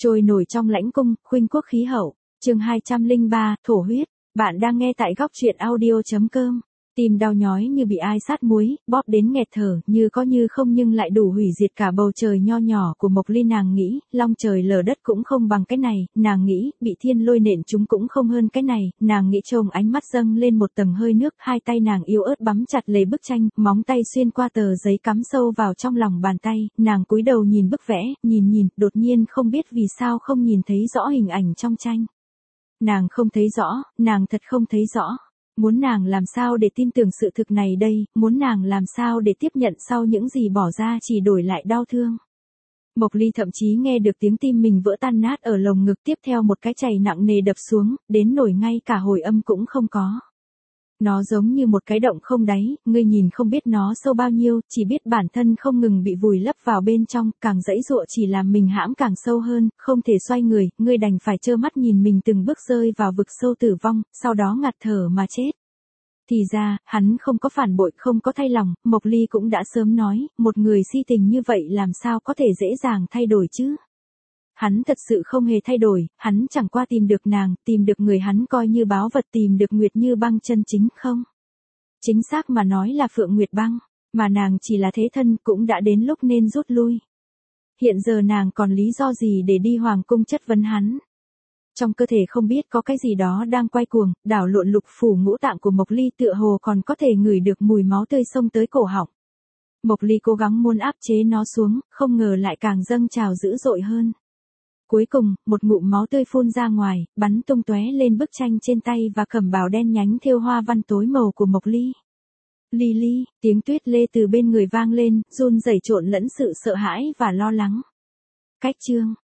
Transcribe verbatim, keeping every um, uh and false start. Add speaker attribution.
Speaker 1: Trôi nổi trong lãnh cung, khuynh quốc khí hậu. Chương hai trăm lẻ ba, thổ huyết. Bạn đang nghe tại góc truyện audio chấm com. Tim đau nhói như bị ai sát muối, bóp đến nghẹt thở, như có như không nhưng lại đủ hủy diệt cả bầu trời nho nhỏ của Mộc Ly. Nàng nghĩ, long trời lở đất cũng không bằng cái này, nàng nghĩ, bị thiên lôi nện chúng cũng không hơn cái này, nàng nghĩ. Trông ánh mắt dâng lên một tầng hơi nước, hai tay nàng yếu ớt bắm chặt lấy bức tranh, móng tay xuyên qua tờ giấy cắm sâu vào trong lòng bàn tay, nàng cúi đầu nhìn bức vẽ, nhìn nhìn, đột nhiên không biết vì sao không nhìn thấy rõ hình ảnh trong tranh. Nàng không thấy rõ, nàng thật không thấy rõ. Muốn nàng làm sao để tin tưởng sự thực này đây, muốn nàng làm sao để tiếp nhận sau những gì bỏ ra chỉ đổi lại đau thương. Mộc Ly thậm chí nghe được tiếng tim mình vỡ tan nát ở lồng ngực, tiếp theo một cái chày nặng nề đập xuống, đến nổi ngay cả hồi âm cũng không có. Nó giống như một cái động không đáy, ngươi nhìn không biết nó sâu bao nhiêu, chỉ biết bản thân không ngừng bị vùi lấp vào bên trong, càng dãy dụa chỉ làm mình hãm càng sâu hơn, không thể xoay người, ngươi đành phải trơ mắt nhìn mình từng bước rơi vào vực sâu tử vong, sau đó ngạt thở mà chết. Thì ra, hắn không có phản bội, không có thay lòng, Mộc Ly cũng đã sớm nói, một người si tình như vậy làm sao có thể dễ dàng thay đổi chứ. Hắn thật sự không hề thay đổi, hắn chẳng qua tìm được nàng, tìm được người hắn coi như báu vật, tìm được Nguyệt Như Băng chân chính không. Chính xác mà nói là Phượng Nguyệt Băng, mà nàng chỉ là thế thân, cũng đã đến lúc nên rút lui. Hiện giờ nàng còn lý do gì để đi hoàng cung chất vấn hắn. Trong cơ thể không biết có cái gì đó đang quay cuồng, đảo lộn lục phủ ngũ tạng của Mộc Ly, tựa hồ còn có thể ngửi được mùi máu tươi xông tới cổ họng. Mộc Ly cố gắng muốn áp chế nó xuống, không ngờ lại càng dâng trào dữ dội hơn. Cuối cùng, một ngụm máu tươi phun ra ngoài, bắn tung tóe lên bức tranh trên tay và cẩm bào đen nhánh thêu hoa văn tối màu của Mộc Ly. Ly ly, tiếng Tuyết Lê từ bên người vang lên, run rẩy trộn lẫn sự sợ hãi và lo lắng. Cách chương,